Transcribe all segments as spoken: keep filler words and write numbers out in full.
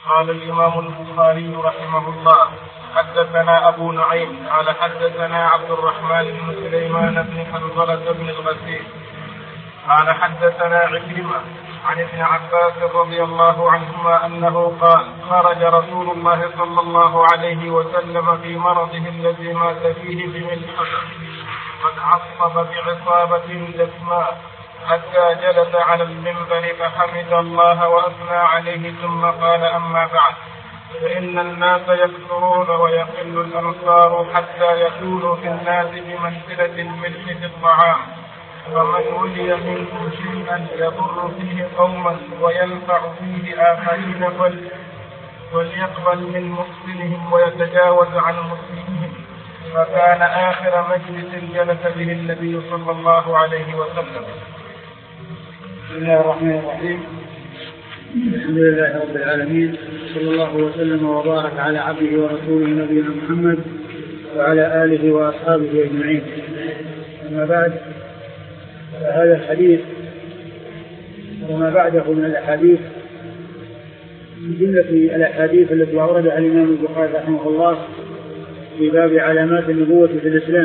قال الإمام البخاري رحمه الله: حدثنا أبو نعيم قال حدثنا عبد الرحمن بن سليمان بن حنظلة بن الغسيل قال حدثنا عكرمة عن ابن عباس رضي الله عنهما أنه قال: خرج رسول الله صلى الله عليه وسلم في مرضه الذي مات فيه بملحفة قد عصب بعصابة دسماء حتى جلس على المنبر فحمد الله وأثنى عليه ثم قال: أما بعد، فإن الناس يكثرون ويقل الأنصار حتى يكونوا في الناس بمنزلة الملح في الطعام، فمن ولي منكم شيئا يضر فيه قوما وينفع فيه آخرين وليقبل من محسنهم ويتجاوز عن مسلمهم. فكان آخر مجلس جلس به النبي صلى الله عليه وسلم. بسم الله الرحمن الرحيم. الحمد لله رب العالمين، صلى الله وسلم وبارك على عبده ورسوله نبينا محمد وعلى آله وأصحابه أجمعين. أما بعد، فهذا الحديث وما بعده من الأحاديث من جملة الأحاديث التي أوردها الإمام البخاري رحمه الله في باب علامات النبوة في الإسلام.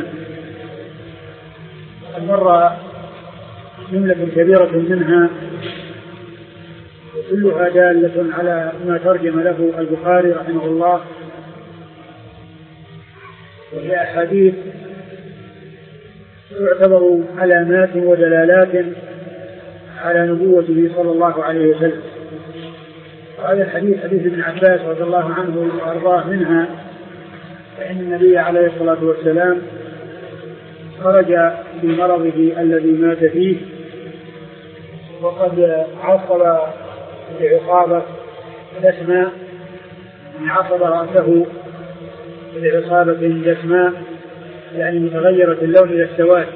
مر جملة كبيرة منها وكلها دالة على ما ترجم له البخاري رحمه الله، وهي أحاديث تعتبر علامات ودلالات على نبوته صلى الله عليه وسلم. وهذا الحديث حديث ابن عباس رضي الله عنه وأرضاه منها، فإن النبي عليه الصلاة والسلام خرج في مرضه الذي مات فيه وقد عصب بعصابة دسماء، عصب رأسه بعصابة دسماء يعني متغيرة اللون إلى السواد،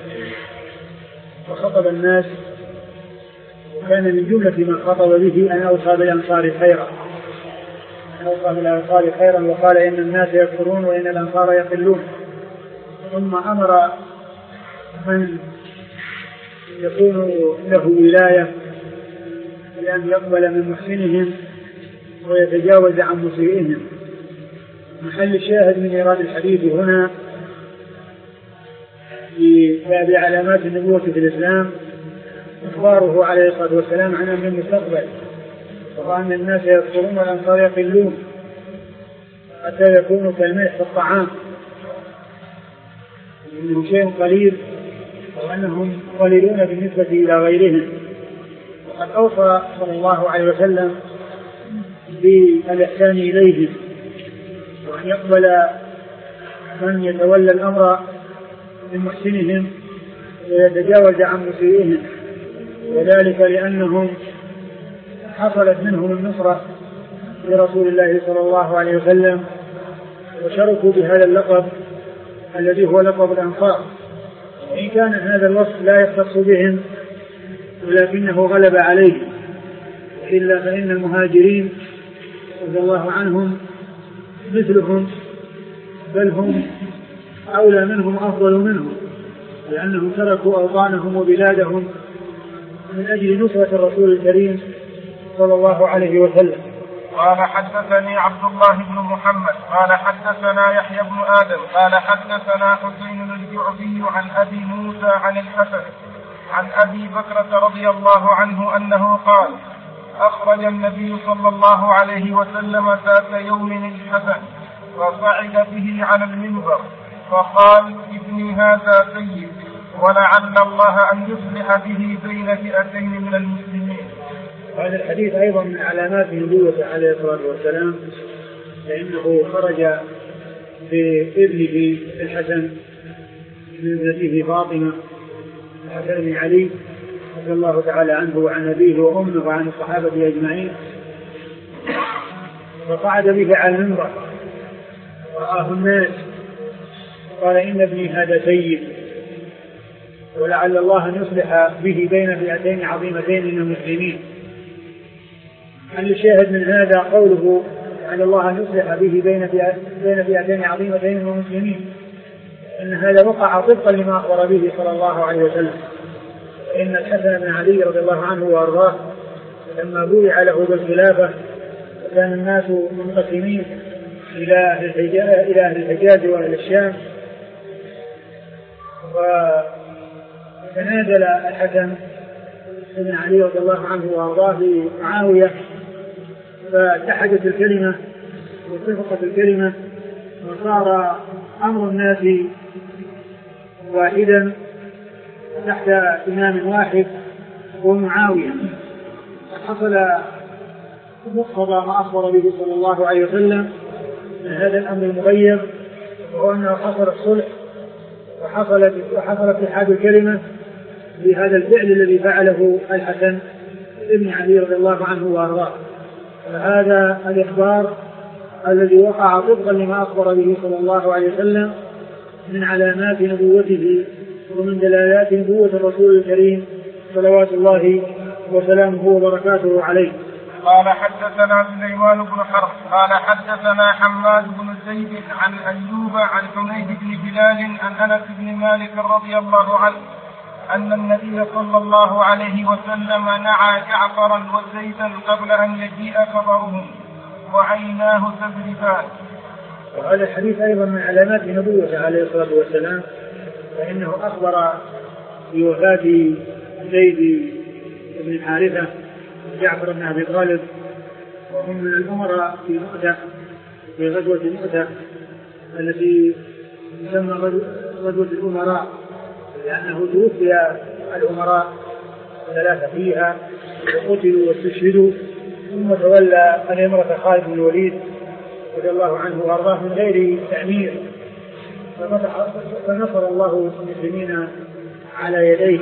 وخطب الناس، وكان من جملة ما خطب به أن أوصى بالأنصار خيرا أن أوصى بالأنصار خيرا وقال: إن الناس يكثرون وإن الأنصار يقلون. ثم أمر من يكون له ولاية بأن يقبل من محسنهم ويتجاوز عن مسيئهم. محل الشاهد من إيراد الحديث هنا في باب علامات النبوة في الإسلام إخباره عليه الصلاة والسلام عن أمر المستقبل، وأن الناس يكثرون والأنصار يقلون حتى يكونوا كالملح في الطعام، إنهم شيء قليل وأنهم قليلون بالنسبة إلى غيرهم. وقد أوصى صلى الله عليه وسلم بالإحسان إليهم وأن يقبل من يتولى الأمر من محسنهم ويتجاوز عن مسيئهم، وذلك لأنهم حصلت منهم النصرة لرسول الله صلى الله عليه وسلم وشركوا بهذا اللقب الذي هو لقب الأنصار، وإن كان هذا الوصف لا يختص بهم ولكنه غلب عليهم، إلا فإن المهاجرين رضي الله عنهم مثلهم، بل هم أولى منهم أفضل منهم، لأنهم تركوا أوطانهم وبلادهم من أجل نصرة الرسول الكريم صلى الله عليه وسلم. قال: حدثني عبد الله بن محمد قال حدثنا يحيى بن آدم قال حدثنا حسين الجعفي عن أبي موسى عن الحسن عن أبي بكرة رضي الله عنه أنه قال: أخرج النبي صلى الله عليه وسلم ذات يوم الحسن فصعد به على المنبر فقال: ابني هذا سيد، ولعل الله أن يصلح به بين فئتين من المسلمين. هذا الحديث أيضا من علامات نبوته عليه الصلاة والسلام، لأنه خرج بابنه الحسن من ابنته فاطمة الحسن بن علي رضي الله تعالى عنه وعن أبيه وأمه وعن الصحابة أجمعين، فصعد به على المنبر رآه الناس قال: إن ابني هذا سيد، ولعل الله أن يصلح به بين فئتين عظيمتين من المسلمين. هل الشاهد من هذا قوله أن الله أن يصلح به بين فئتين عظيمتين من المسلمين، أن هذا وقع طبقا لما أخبر به صلى الله عليه وسلم. إن الحسن بن علي رضي الله عنه وأرضاه لما بويع له بالخلافة وكان الناس منقسمين إلى أهل الحجاز, إلى أهل الحجاز وأهل الشام. وتنازل الحسن بن علي رضي الله عنه وأرضاه بمعاوية، فاتحدت الكلمة واتفقت الكلمة، وصار أمر الناس واحدا تحت إمام واحد ومعاوية. حصل مقتضى ما أخبر به صلى الله عليه وسلم من هذا الأمر المغيب، وهو أنه حصل الصلح وحصل وحصل اتحاد الكلمة بهذا الفعل الذي فعله الحسن بن علي رضي الله عنه وأرضاه. فهذا الإخبار الذي وقع طبقا لما أخبر به صلى الله عليه وسلم من علامات نبوته ومن دلالات نبوة الرسول الكريم صلوات الله وسلامه وبركاته عليه. قال حدثنا سليمان بن حرب قال حدثنا حماد بن زيد عن أيوب عن حميد بن بلال عن أنس بن مالك رضي الله عنه أن النبي صلى الله عليه وسلم نعى جعفرا وزيدا قبل أن يجيء خبرهم وعيناه تذرفان. وهذا الحديث أيضا من علامات نبوته عليه الصلاة والسلام، فإنه أخبر بوفاة زيد بن حارثة جعفر بن أبي طالب، وهم من الأمراء في مؤتة في غزوة مؤتة التي تسمى غزوة الأمراء، لأنه توفي الأمراء ثلاثة فيها وقتلوا واستشهدوا، ثم تولى الإمرة خالد بن الوليد رضي الله عنه وأرضاه من غير تأمير، فنصر الله المسلمين على يديه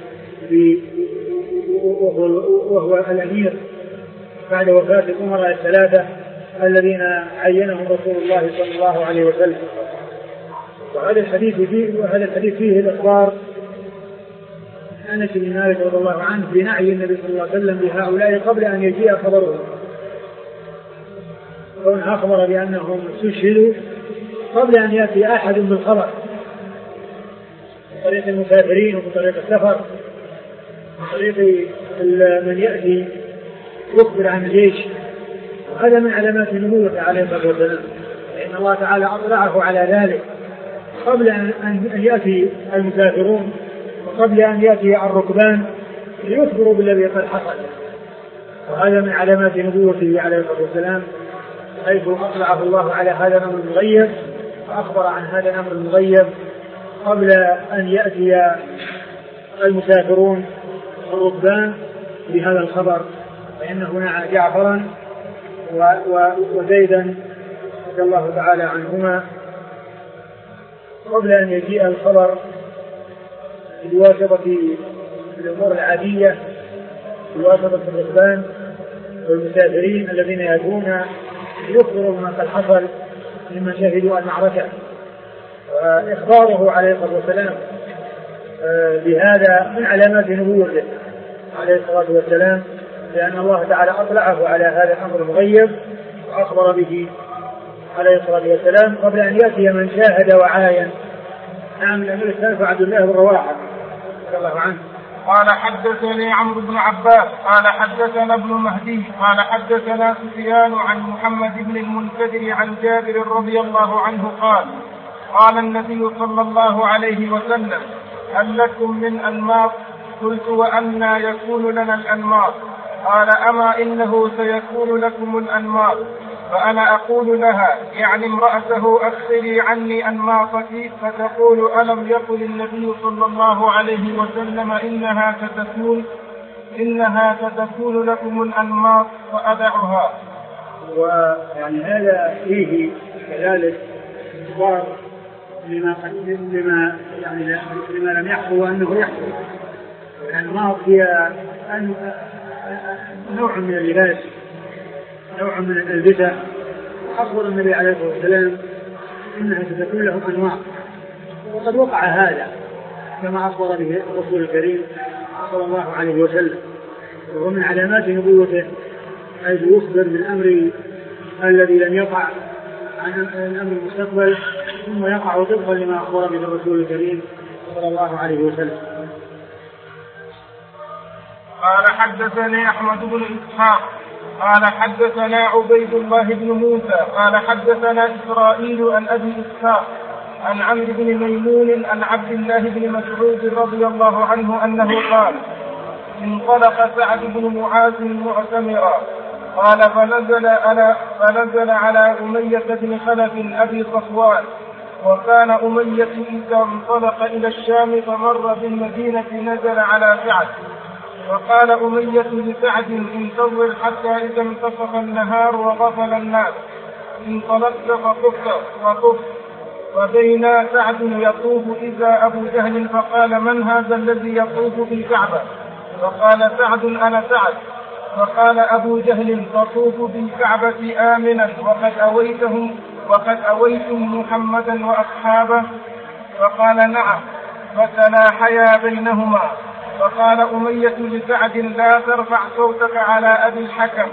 وهو الأمير بعد وفاة الأمراء الثلاثة الذين عينهم رسول الله صلى الله عليه وسلم. وهذا الحديث فيه وهذا الحديث فيه الإخبار أنس بن مالك رضي الله عنه بنعي النبي صلى الله عليه وسلم بهؤلاء قبل أن يجيء خبرهم، كونه أخبر بأنهم استشهدوا قبل أن يأتي أحد بالخبر بطريق المسافرين وبطريق السفر بطريق من يأتي يخبر عن الجيش. وهذا من علامات نبوته عليه الصلاة والسلام، لأن الله تعالى أطلعه على ذلك قبل أن يأتي المسافرون وقبل أن يأتي الركبان ليخبروا بالذي قد حصل. وهذا من علامات نبوته عليه الصلاة والسلام، حيث أطلعه الله على هذا الأمر المغيب وأخبر عن هذا الأمر المغيب قبل أن يأتي المسافرون والركبان بهذا الخبر، فإنه نعى جعفرا وزيدا رضي الله تعالى عنهما قبل أن يجيء الخبر بواسطة الأمور العادية، بواسطة الركبان والمسافرين الذين يأتون يخبروا بما قد حصل ممن شهدوا المعركة. وإخباره عليه الصلاة والسلام بهذا من علامات نبوته عليه الصلاة والسلام، لأن الله تعالى أطلعه على هذا الأمر المغيب وأخبر به عليه الصلاة والسلام قبل أن يأتي من شاهد وعاين. نعم الأمير الثالث عبد الله بن رواحة رضي الله عنه قال حدثني عمرو بن عباس قال حدثنا ابن مهدي قال حدثنا سفيان عن محمد بن المنكدر عن جابر رضي الله عنه قال قال النبي صلى الله عليه وسلم هل لكم من أنماط؟ قلت وأنى يكون لنا الأنماط؟ قال أما إنه سيكون لكم الأنماط. فأنا أقول لها يعني امرأته أخبري عني أنماطك، فتقول ألم يقل النبي صلى الله عليه وسلم إنها ستكون إنها ستكون لكم الأنماط فأدعها. ويعني هذا فيه كذلك إخبار لما لما يعني لما لم يحصل وأنه يحصل. الأنماط هي نوع من اللباس، نوع من الألبسة. أخبر النبي عليه الصلاة والسلام إنها ستكون له أنواع، وقد وقع هذا كما أخبر به الرسول الكريم صلى الله عليه وسلم، وهو من علامات نبوته حيث يخبر بالأمر الذي لم يقع عن الأمر المستقبل ثم يقع طبقا لما أخبر به الرسول الكريم صلى الله عليه وسلم. قال حدثني أحمد بن إسحاق قال حدثنا عبيد الله بن موسى قال حدثنا إسرائيل عن أبي إسحاق عن عمرو بن ميمون عن عبد الله بن مسعود رضي الله عنه أنه قال انطلق سعد بن معاذ معتمرا قال فنزل على, فنزل على أمية بن خلف أبي صفوان وكان أمية إذا انطلق إلى الشام فمر بالمدينة نزل على سعد وقال أمية لسعد انتظر حتى إذا انتصف النهار وغفل الناس انطلقت فطفت وطفت وبين سعد يطوف إذا أبو جهل فقال من هذا الذي يطوف بالكعبة؟ فقال سعد أنا سعد. فقال أبو جهل تطوف بالكعبة آمنا وقد أويتهم وقد أويتم محمدا وأصحابه؟ فقال نعم. فتناحيا بينهما. فقال أمية لسعد لا ترفع صوتك على أبي الحكم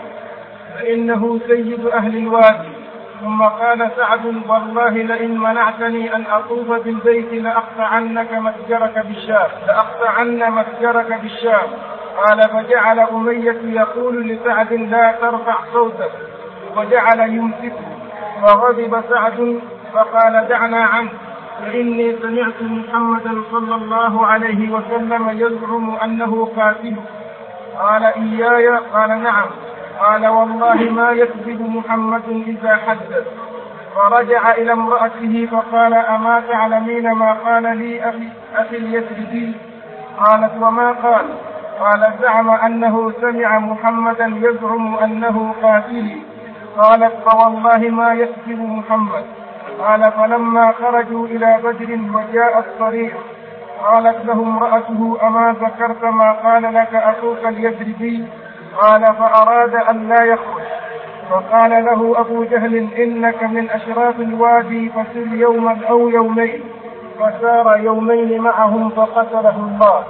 فإنه سيد أهل الوادي. ثم قال سعد والله لئن منعتني أن أطوف بالبيت لأقطعنك مسجرك بالشام لأقطعن مسجرك بالشام. قال فجعل أمية يقول لسعد لا ترفع صوتك وجعل يمسكه فغضب سعد فقال دعنا عنه فإني سمعت محمدا صلى الله عليه وسلم يزعم أنه قاتل. قال إياي؟ قال نعم. قال والله ما يكذب محمد إذا حدث. فرجع إلى امرأته فقال أما تعلمين ما قال لي أخي, أخي اليثربي؟ قالت وما قال؟ قال زعم أنه سمع محمدا يزعم أنه قاتل. قالت فوالله ما يكذب محمد. قال فلما خرجوا إلى بدر وجاء الصريح قالت له امرأته أما ذكرت ما قال لك أخوك اليثربي؟ قال فأراد أن لا يخرج. فقال له أبو جهل إنك من أشراف الوادي فسر يوما أو يومين. فسار يومين معهم فقتله الله.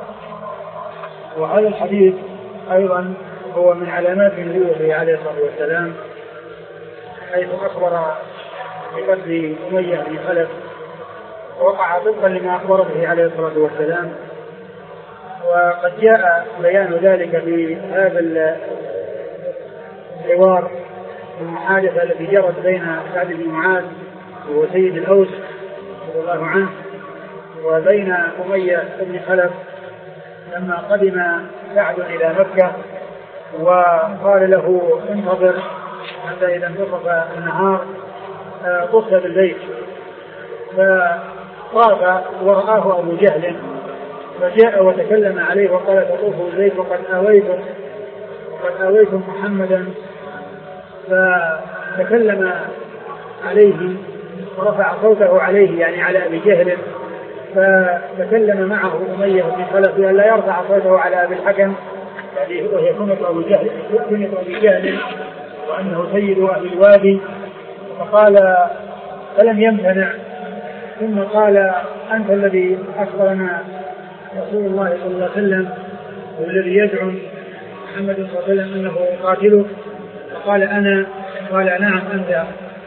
وهذا الحديث أيضا هو من علامات نبوته عليه الصلاة والسلام حيث أخبر بقتل أمية بن خلف وقع طبقا لما أخبر به عليه الصلاة والسلام. وقد جاء بيان ذلك في هذا الحوار المحادثة التي جرت بين سعد بن معاذ وهو سيد الأوس رضي الله عنه وبين أمية بن خلف لما قدم سعد إلى مكة وقال له انتظر حتى إذا انتصف النهار طفت بالبيت. فطاف ورآه أبو جهل فجاء وتكلم عليه وقال تطوف بالبيت وقد آويتم وقد آويتم محمدا. فتكلم عليه ورفع صوته عليه يعني على أبي جهل. فتكلم معه أمية بن خلف أن لا يرفع صوته على أبي الحكم يعني وهي كنية أبي جهل كنية أبي جهل وأنه سيد أهل الوادي. فقال فلم يمتنع. ثم قال أنت الذي أخبرنا رسول الله صلى الله عليه وسلم والذي يزعم محمد صلى الله عليه وسلم أنه قاتله؟ فقال أنا. قال نعم أنت.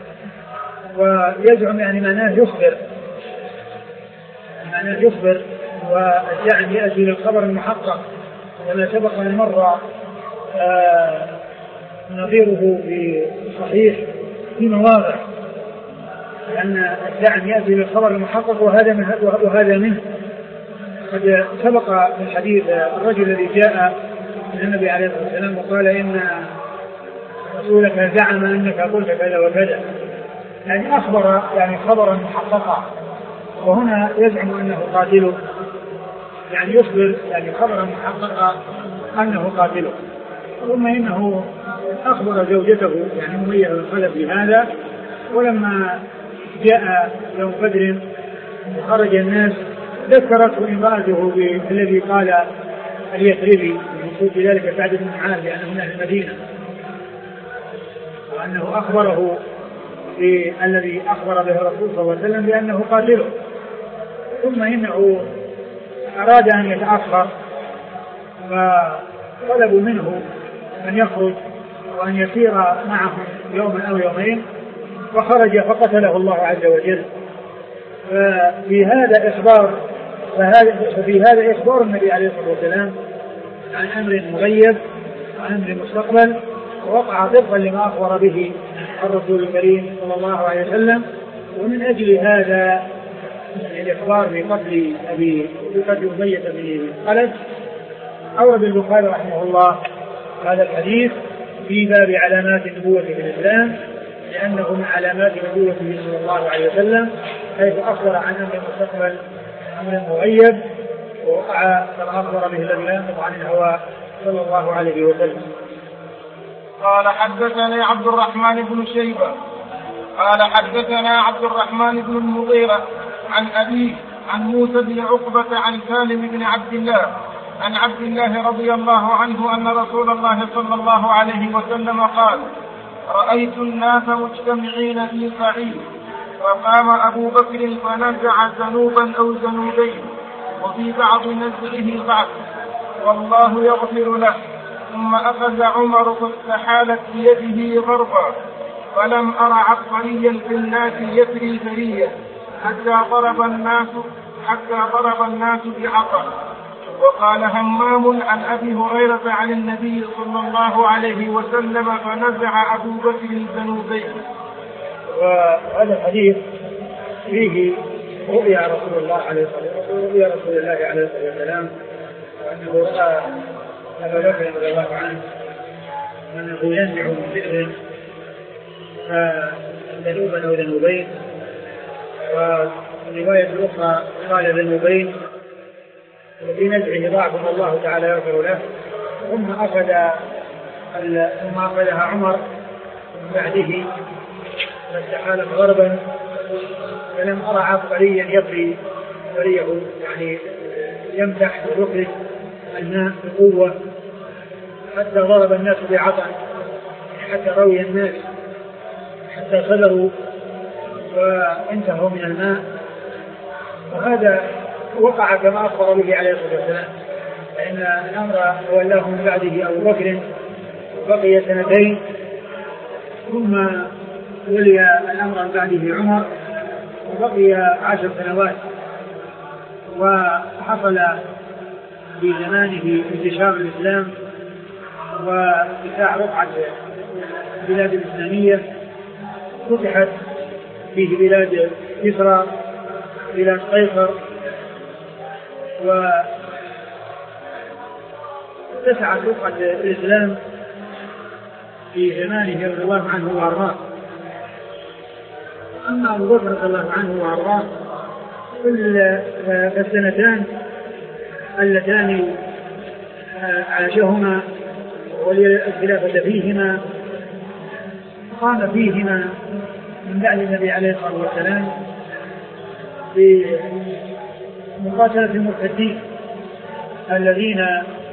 ويزعم يعني معناه يخبر معناه يخبر والزعم يأتي للخبر المحقق كما سبق من مرة آه نظيره في صحيح في مواضع لأن الزعم يأتي للخبر المحقق وهذا من وهذا منه. قد سبق في الحديث الرجل الذي جاء من النبي عليه الصلاة والسلام وقال إن رسولك زعم أنك قلت كذا وكذا يعني أخبر يعني خبرا محققا. وهنا يزعم أنه قاتله يعني يخبر يعني خبرا محققا أنه قاتله. ثم إنه أخبر زوجته يعني أمية بن خلف بهذا. ولما جاء يوم بدر وخرج الناس ذكرته امرأته بالذي قال اليثربي المقصود بذلك سعد بن معاذ لأنه من أهل المدينة وأنه أخبره الذي أخبر به الرسول صلى الله عليه وسلم بأنه قاتله. ثم إنه أراد أن يتأخر فطلبوا منه أن يخرج وأن يسير معهم يوما أو يومين فخرج فقتله الله عز وجل. ففي هذا إخبار ففي هذا إخبار النبي عليه الصلاة والسلام عن أمر مغيب وأمر مستقبل ووقع طبقا لما أخبر به الرسول الكريم صلى الله عليه وسلم. ومن أجل هذا الإخبار بقتل أبي بقتل أمية بن خلف أورد البخاري رحمه الله هذا الحديث في باب علامات النبوة في الإسلام، لأنه من علامات نبوته صلى الله عليه وسلم، حيث أخبر عن أمر مستقبل أمر مغيب ووقع كما أخبر به الذي لا ينطق عن الهوى صلى الله عليه وسلم. قال حدثني عبد الرحمن بن شيبة قال حدثنا عبد الرحمن بن المغيرة عن أبيه عن موسى بن عقبة عن سالم بن عبد الله عن عبد الله رضي الله عنه أن رسول الله صلى الله عليه وسلم قال: رأيت الناس مجتمعين في صعيد، فقام أبو بكر فنزع ذنوبا أو ذنوبين، وفي بعض نزعه ضعف، والله يغفر له. ثم أخذ عمر فاستحالت بيده غربا، فلم أر عبقريا في الناس يثري ثريا حتى ضرب الناس حتى ضرب الناس بعصا. وقال همام عن أبي هريرة عن النبي صلى الله عليه وسلم: فنزع أبو بكر الذنوبين. وهذا الحديث فيه رؤيا رسول الله عليه الصلاة رؤيا رسول الله عليه الصلاة والسلام، وأنه رأى أبا بكر رضي الله عنه أنه ينزع من بئر ذنوبا أو ذنوبين، والرواية الأخرى قال ذنوبين، وفي نزعه ضعف الله تعالى يغفر له. ثم أخذ ثم أخذها عمر من بعده فاستحالت غربا، فلم أرى عبقريا يبري بريه، يعني يمسح ويخرج الماء بقوة حتى ضرب الناس بعطا، حتى روي الناس حتى صدروا وانتهوا من الماء. وهذا وقع كما أخبر به عليه الصلاة والسلام، فإن الأمر تولاه من بعده أبو بكر بقي سنتين، ثم ولي الأمر من بعده عمر وبقي عشر سنوات. وحصل في زمانه انتشار الإسلام واتساع رقعة البلاد الإسلامية، فتحت فيه بلاد كسرى، بلاد قيصر، واتسعت رقعة الإسلام في زمانه رضي الله عنه وأرضاه. أما أبو بكر رضي الله عنه وأرضاه فالسنتان اللتان عاشهما ولي الخلافة فيهما قام فيهما من بعد النبي عليه الصلاة والسلام بمقاتلة المرتدين الذين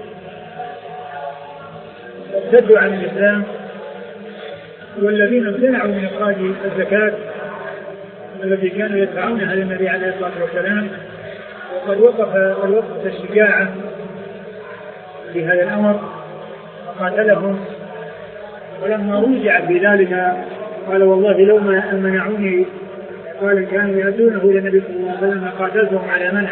ارتدوا عن الإسلام، والذين امتنعوا من إخراج الزكاة التي كانوا يدفعونها للنبي عليه الصلاة والسلام. وقد وقف الوقت الشجاعة بهذا الأمر وقاتلهم، ولما رجع بذلك قال: والله لو ما منعوني، قال كانوا يأتونه إلى النبي صلى الله عليه وسلم قاتلتهم على منع.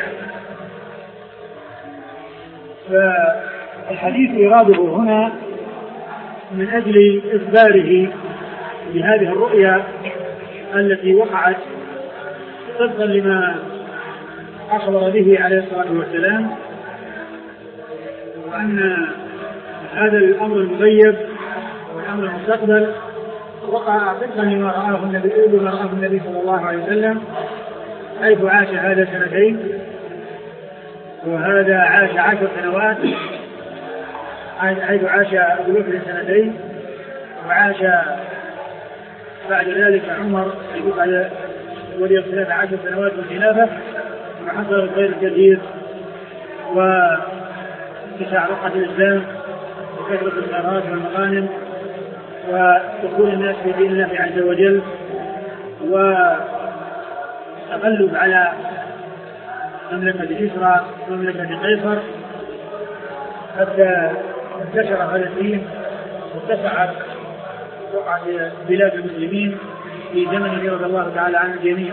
فالحديث إراده هنا من أجل إخباره بهذه الرؤيا التي وقعت طبقا لما أخبر به عليه الصلاة والسلام، وأن هذا الأمر المغيب والأمر المستقبل وقع طبقا لما رآه النبي لما رآه النبي صلى الله عليه وسلم، حيث عاش هذا سنتين وهذا عاش عشر سنوات، حيث عاش أبو بكر سنتين وعاش بعد ذلك عمر بعد ولي الخلافة عشر سنوات والخلافة، وحصل الخير الكثير واتساع رقعة الإسلام وكثرة الخيرات والمغانم ودخول الناس في دين الله عز وجل والتغلب على مملكة كسرى ومملكة قيصر، حتى انتشر هذا الدين واتسعت رقعة بلاد المسلمين في زمن رضي الله تعالى عن الجميع.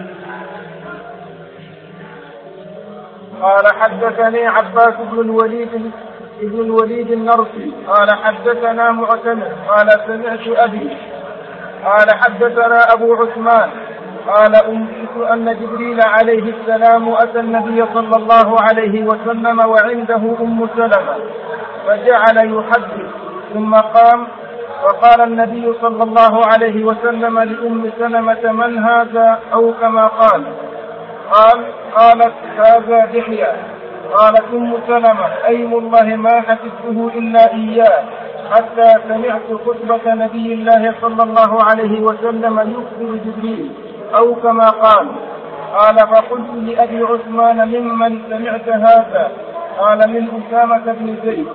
قال حدثني عباس بن الوليد بن الوليد النرسي قال حدثنا معتمر قال سمعت أبي قال حدثنا أبو عثمان قال أنبئت أن جبريل عليه السلام أتى النبي صلى الله عليه وسلم وعنده أم سلمة فجعل يحدث ثم قام وقال النبي صلى الله عليه وسلم لأم سلمة من هذا أو كما قال قال قالت هذا دحية. قالت أم سلمة أيم الله ما حسبته إلا إياه حتى سمعت خطبة نبي الله صلى الله عليه وسلم يخبر جبريل أو كما قال. قال فقلت لأبي عثمان ممن سمعت هذا؟ قال من أسامة بن زيد.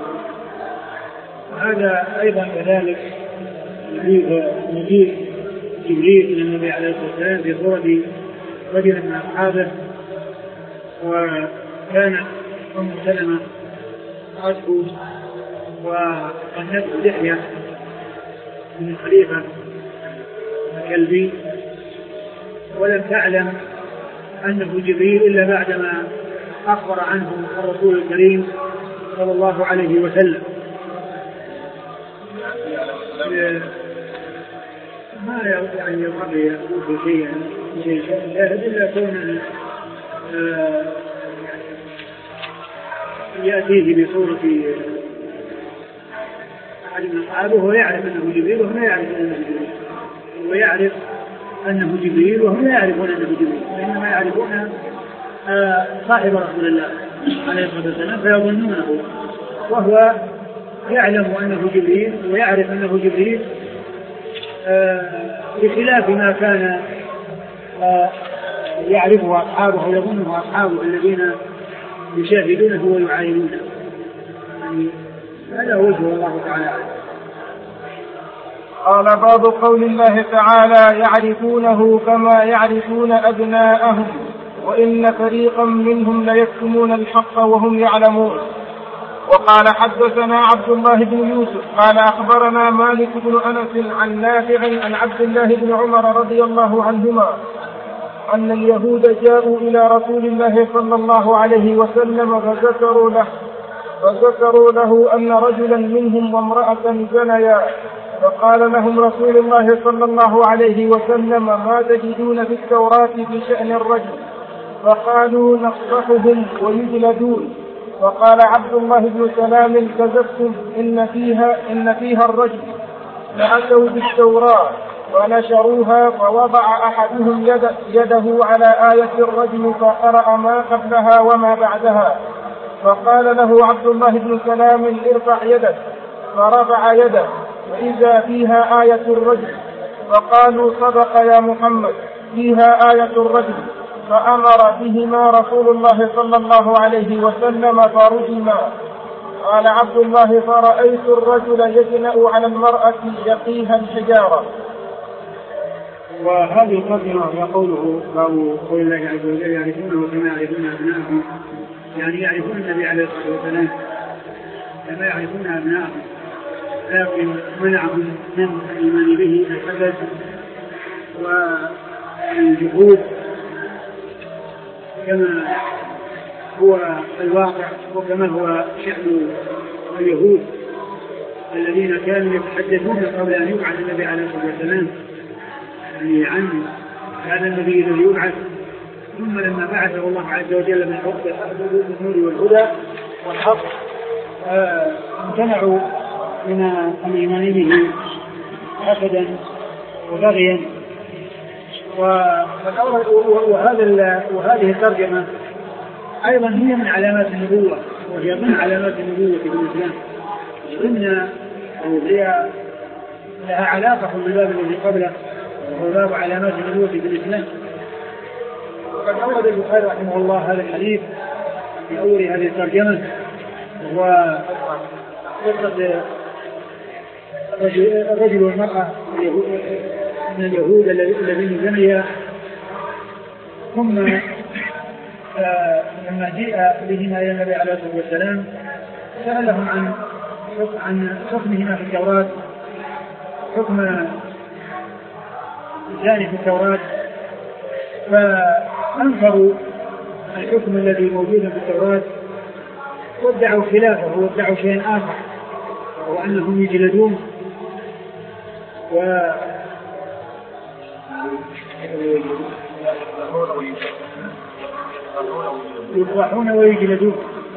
هذا أيضا كذلك مجيء جبريل إلى النبي عليه الصلاة والسلام في صورة رجل من أصحابه، وكانت أم سلمة أسكو وقنته دحية من خليفة الكلبي، ولم تعلم أنه جبريل إلا بعدما أخبر عنه الرسول الكريم صلى الله عليه وسلم. ما يعني يقضي يقول شيئا شيئا لا إلا كون يأتيه بصورة أحد من أصحابه ويعرف أنه جبريل وهم لا يعرفون أنه جبريل، ويعرف أنه جبريل وهم لا يعرفون أنه جبريل، وإنما يعرفون صاحب رسول الله عليه الصلاة والسلام فيظنونه، وهو يعلم أنه جبريل ويعرف أنه جبريل بخلاف ما كان يعرفه أصحابه ويظنه أصحابه الذين يشاهدونه ويعاينونه. يعني هذا وجه الله تعالى. قال باب قول الله تعالى يعرفونه كما يعرفون أبناءهم وإن فريقا منهم ليكتمون الحق وهم يعلمون. وقال حدثنا عبد الله بن يوسف قال أخبرنا مالك بن أنس عن نافع عن عبد الله بن عمر رضي الله عنهما أن اليهود جاءوا إلى رسول الله صلى الله عليه وسلم فذكروا له, فذكروا له أن رجلا منهم وامرأة زنيا، فقال لهم رسول الله صلى الله عليه وسلم ما تجدون في التوراة في شأن الرجل؟ فقالوا نصحهم ويجلدون. فقال عبد الله بن سلام كذبتم إن فيها, إن فيها الرجل. فأتوا بالتوراة ونشروها فوضع أحدهم يد يده على آية الرجل فقرأ ما قبلها وما بعدها، فقال له عبد الله بن سلام ارفع يدك، فرفع يده وإذا فيها آية الرجل. فقالوا صدق يا محمد فيها آية الرجل، فأمر بهما رسول الله صلى الله عليه وسلم فرجما. قال عبد الله فرأيت الرجل يجنأ على المرأة يقيها الحجارة. وهذه الترجمة يقوله باب قول الله عز وجل يعرفونه كما يعرفون أبناءهم، يعني يعرفون النبي عليه الصلاة والسلام كما يعرفون أبناءهم، لكن منعهم من الإيمان به الحدث والجهود كما هو الواقع وكما هو شأن اليهود الذين كانوا يتحدثون قبل أن يبعث النبي عليه الصلاة والسلام يعني عن هذا النبي الذي يبعث، ثم لما بعثه الله عز وجل من حق النور والهدى والحق امتنعوا من الإيمان به حسدا وبغيا. وهذا وهذه الترجمة أيضا هي من علامات النبوة، وهي من علامات النبوة في الإسلام، إن هي لها علاقة بالباب الذي قبله وهو باب علامات النبوة في الإسلام. وقد أورد البخاري رحمه الله هذا الحديث في أول هذه الترجمة، وهو قصة الرجل والمرأة من اليهود الذين زنيا، ثم لما جاء بهما إلى النبي عليه الصلاة والسلام سألهم عن عن حكمهما في التوراة، حكم الزاني في التوراة، فأنكروا الحكم الذي موجود في التوراة وادعوا خلافه وادعوا شيئا آخر وهو أنهم يجلدون و يذبحون ويجلدون،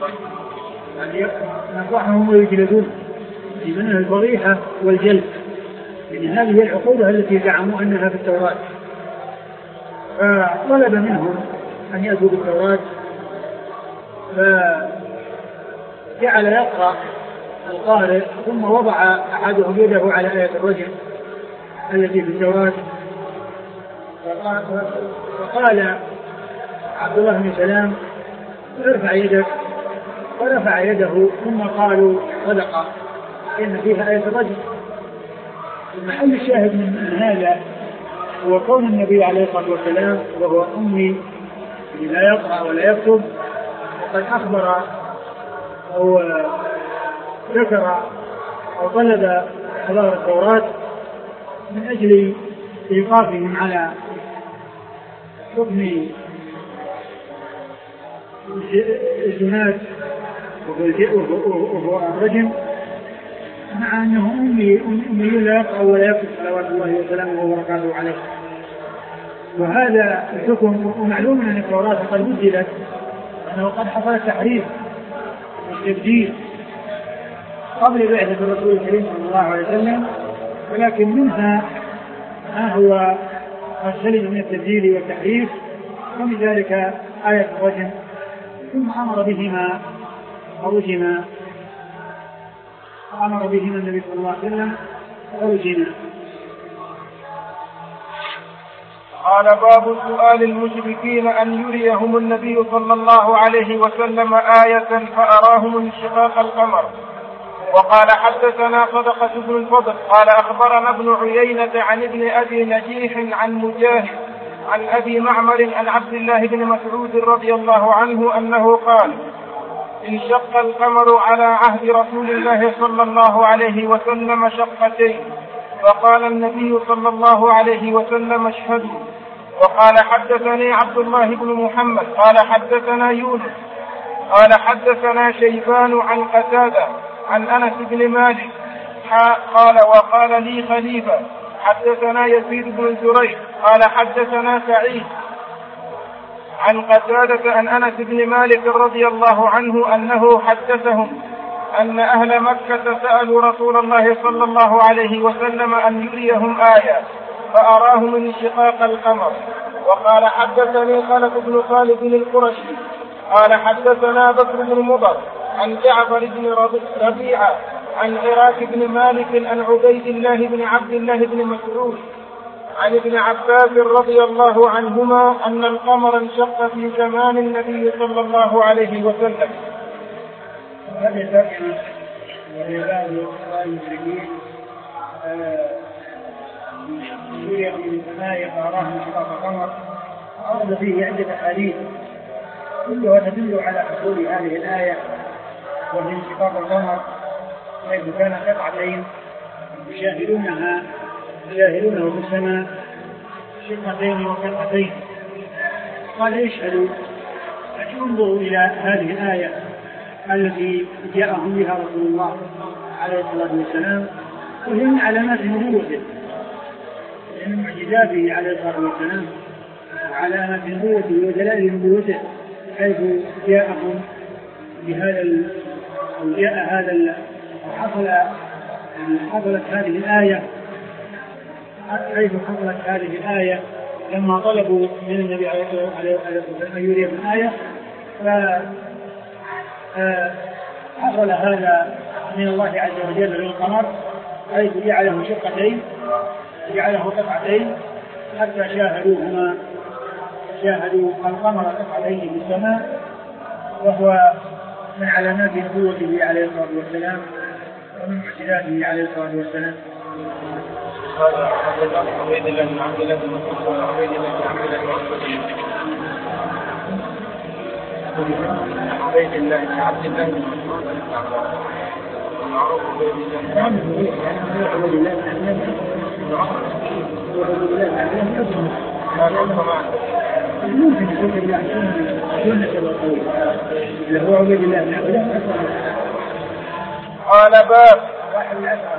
يذبحهم ويجلدون لمنها الضريحة والجلد، يعني هذه العقوبة التي زعموا أنها في التوراة. فطلب منهم أن يأتوا بالتوراة، فجعل يقرأ القارئ ثم وضع أحدهم يده على آية الرجم التي في التوراة، فقال عبد الله بن سلام ارفع يدك، ورفع يده، ثم قالوا صدق إن فيها آية الرجم. المحل الشاهد من هذا هو قول النبي عليه الصلاة والسلام وهو أمي لا يقرأ ولا يكتب، وقد أخبر أو ذكر أو طلب حضار التوراة من أجل إيقافهم على حكم الجنات وهو الرجم، مع أنه أمي أمي لا يقرأ ولا يكتب صلوات الله وسلامه وبركاته عليه. وهذا الحكم، ومعلوم أن التوراة قد بدلت، أنه قد حصل التحريف والتبديل قبل بعثة الرسول الكريم صلى الله عليه وسلم، ولكن منها ما هو قد سلم من التبديل والتحريف، ومن ذلك آية الرجم، ثم أمر بهما ورجما، أمر بهما النبي صلى الله عليه وسلم ورجما. قال باب سؤال المشركين أن يريهم النبي صلى الله عليه وسلم آية فأراهم انشقاق القمر. وقال حدثنا صدقة بن الفضل قال أخبرنا ابن عيينة عن ابن أبي نجيح عن مجاهد عن أبي معمر عن عبد الله بن مسعود رضي الله عنه أنه قال انشق القمر على عهد رسول الله صلى الله عليه وسلم شقتين، فقال النبي صلى الله عليه وسلم اشهدوا. وقال حدثني عبد الله بن محمد قال حدثنا يونس قال حدثنا شيبان عن قتادة عن أنس بن مالك قال وقال لي خليفة حدثنا يزيد بن زريع قال حدثنا سعيد عن قتادة عن أنس بن مالك رضي الله عنه أنه حدثهم أن أهل مكة سألوا رسول الله صلى الله عليه وسلم أن يريهم آية فأراهم انشقاق القمر. وقال حدثني خلف بن خالد القرشي قال حدثنا بكر بن مضر عن جعفر بن ربيعة عن عراك بن مالك عن عبيد الله بن عبد الله بن مسعود عن ابن عباس رضي الله عنهما أن القمر انشق في زمان النبي صلى الله عليه وسلم. هذه ترجمة ورياض المشركين يريهم من السماء فأراهم انشقاق القمر، أرد فيه عدة أحاديث كلها تدل على حصول هذه الآية وهي انشقاق القمر، حيث كان قطعتين يشاهدونها يشاهدونه في السماء شقتين وقطعتين. قال اشهدوا أن انظروا إلى هذه الآية التي جاءهم بها رسول الله عليه الصلاة والسلام، وهي من علامات نبوته، من معجزاته عليه الصلاة والسلام وعلامات نبوته ودلائل نبوته، حيث جاءهم بهذا ال... جاء هذا ال... حصل حصلت هذه الآية حيث حصلت هذه الآية لما طلبوا من النبي عليه الصلاة والسلام أن يريهم الآية، فحصل هذا من الله عز وجل للقمر، حيث جعله شقتين جعله قطعتين حتى شاهدوهما شاهدوا القمر قطعتين في السماء، وهو من علامات نبوته عليه الصلاة والسلام ومن معجزاته عليه الصلاة والسلام. عبيد الله بن عبد الله بن مسعود وعبيد الله بن عبد الله بن مسعود عبيد الله بن عبد الله بن مسعود معروف عبيد الله بن عبد الله بن مسعود ممكن يكون بالله سنة الرسول اللي هو عبد الله بن عبد الله. قال باب واحد من الأشعر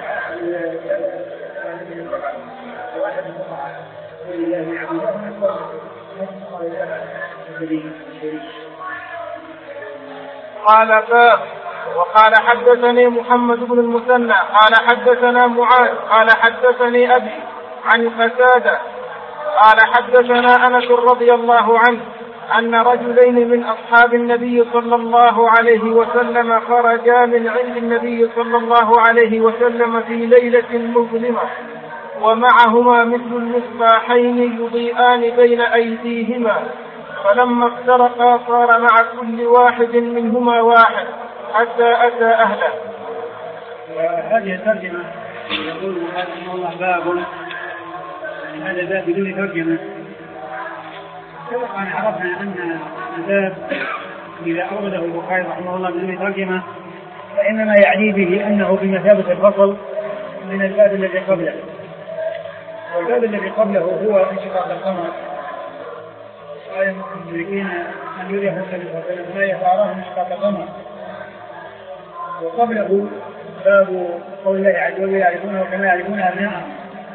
واحد من الله بن عبد الله. قال باب وقال حدثني محمد بن المثنى قال حدثنا معاذ قال حدثني أبي عن قتادة قال حدثنا أنس رضي الله عنه أن رجلين من أصحاب النبي صلى الله عليه وسلم خرجا من عند النبي صلى الله عليه وسلم في ليلة مظلمة ومعهما مثل المصباحين يضيئان بين أيديهما فلما افترقا صار مع كل واحد منهما واحد حتى أتى أهله. وهذه الترجمة يقول رحمه الله باب، هذا باب بدون ترجمة. سبق أن عرفنا أن الباب إذا أورده البخاري رحمه الله بدون ترجمة فإنما يعني به أنه بمثابة الفصل من الباب الذي قبله، والباب الذي قبله هو انشقاق القمر قال المشركين أن يريهم النبي صلى الله عليه وسلم ما يفعلهم انشقاق القمر، وقبله باب قول الله عز وجل يعرفونه كما يعرفون أبناءهم.